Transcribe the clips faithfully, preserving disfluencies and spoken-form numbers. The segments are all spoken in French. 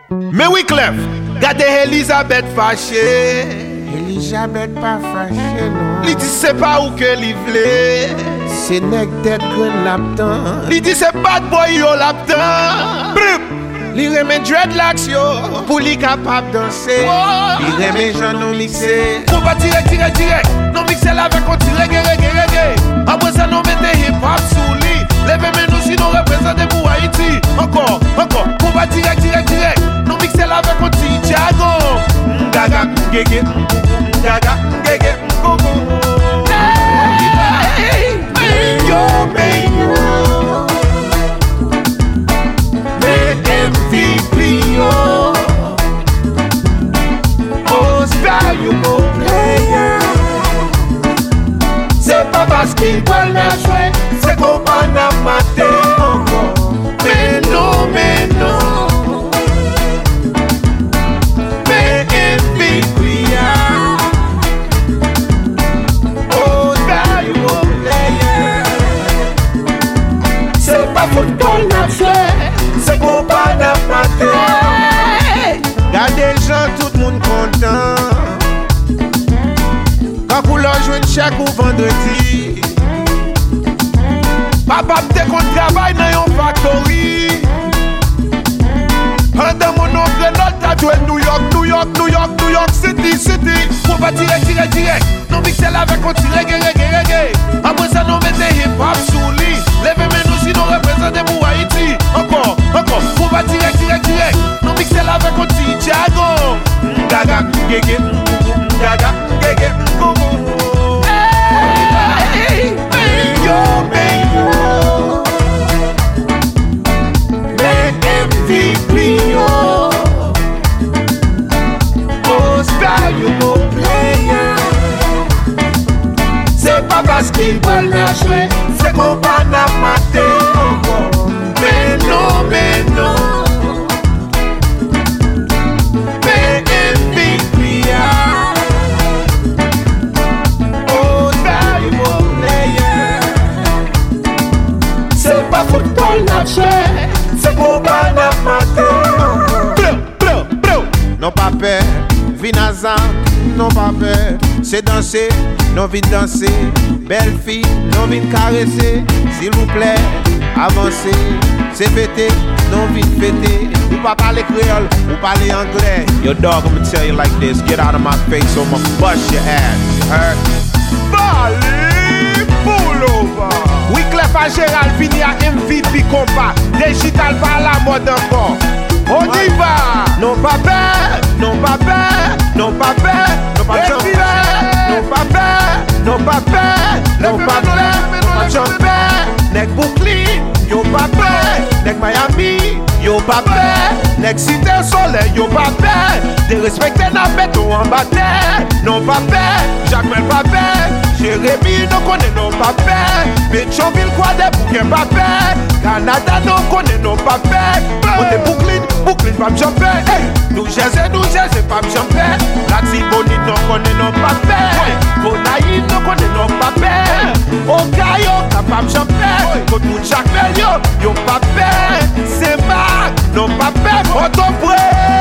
Mais oui, Clef, regardez Elisabeth fâchée. Elisabeth pas fâchée, non. Il dit c'est pas où que li vle. C'est nèg tête que l'aptan. Il dit c'est bad boy yo l'aptan. Li remet dreadlocks yo pour li capable danser. Li remet gens non mixé. On va tirer, tirer, tirer. Non mixer la avec on tire, reggae, reggae, reggae. Après ça nous mettez hip hop sous lit. Levez nous si nous représentez pour Haïti. Encore, encore. On va tirer, tirer, tirer. Non mixer la avec on tire, Thiago. Gaga, gege, gaga, gege, gogo. Hey, yo, baby. M V P, oh, most valuable player. C'est pas parce qu'il parle la jouer, c'est qu'on va la mater encore. Mais non, mais non. Mais M V P, most valuable player. C'est pas football la jouer. C'est qu'on va la mater. Y'a des gens, tout le monde content. Quand vous leur jouez chaque ou vendredi. Papa m'te qu'on travaille dans yon factory. Pendant mon oncle notre joué New York, New York, New York, New York City, City. On va tirer, tirer, tirer. Non mixer la avec on tire, reggae, reggae, reggae. Après ça nous mettez hip hop sous lit. Levez nous si nous représentez pour Haïti. Encore, encore. On va tirer, tirer, tirer. Non mixer la avec on tire, Thiago. Gaga, gege, gaga, gege, gogo. Hey, hey, yo, baby. M V P, oh, most valuable player. C'est pas parce qu'il veut la jouer, c'est qu'on va la mater encore. Mais non, mais non. Mais M V P, most valuable player. C'est pas football la jouer. C'est qu'on va la mater. Non pas peur, vinazan, non pas peur. C'est danser, non vite danser. Belle fille, non vite caresser. S'il vous plaît, avancez. C'est fêter, non vite fêter. Ou pas parler créole, ou parler anglais. Yo dog, I'ma tell you like this. Get out of my face or I'ma bust your ass. You heard? Bali, pull over. Oui, Clef à Gérald fini à M V P combat. Digital par la mode encore. On y va. Non pas peur, non pas peur, non pas peur, non pas jumper, non pas peur, non pas peur, non pas peur, non pas jumper. Nèg Brooklyn, yo pas peur. Nèg Miami, yo pas peur. Nèg Cité Soleil, yo pas peur. De respecter la bête ou en bataille. Non pas peur, Jacques pas peur. Jérémy, non connaît non pas peur. Pétionville, quoi des bouquets pas peur. Canada, non connaît non pas peur. Côté Brooklyn, Brooklyn, pas me jumper. Hey, nous Jersey, nous Jersey, pas me jumper. La Tibonite, non connaît non pas peur. Bonaï, non connaît non pas peur. Okayo, pas me jumper. Côte moun Jacques Melio, yo pas peur. C'est Marc, non pas peur. Auto-presse.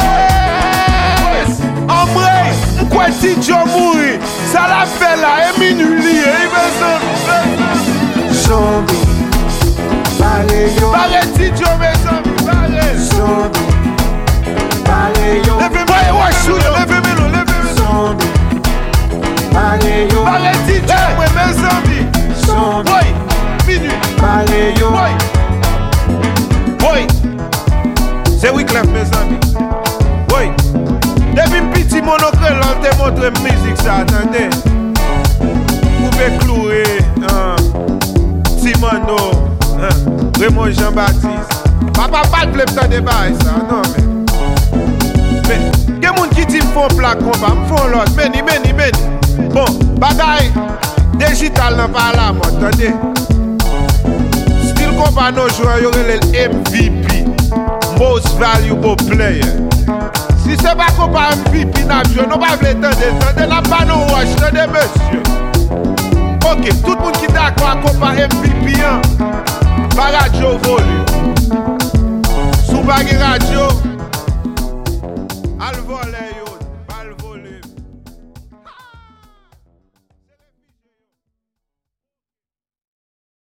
En vrai, quoi si Dieu mourit, ça la fait là, et minuit, il veut ça. Zombie, parlez yo. Parlez si Dieu veut ça, parlez. Zombie, parlez yo. Levez-moi, ouais, chou, levez-moi, levez-moi. Zombie, parlez yo. Parlez si Dieu veut mes zombies. Zombie, oui, minuit. parlez yo. Oui, oui. C'est oui, Clef, mes amis. Oui. Depuis petit monocle, on te montre musique, ça, attendez. Vous pouvez clouer, hein, Timano, hein, Raymond Jean-Baptiste. Papa, pas de temps de bail, ça, non, mais. Mais, il y a des gens qui disent qu'ils font plaque combat, ils font l'autre, meni, meni, meni. Bon, bagaille, digital n'a pas la mode, attendez. Style combat, nos joueurs, il y aurait le M V P, most valuable player. Si c'est pas qu'on parle M V P, nous pas le temps de temps, n'a pas nos watch, attendez, monsieur. Ok, tout le monde qui est d'accord à comparer M V P, hein, par radio volume. Sous baggy radio.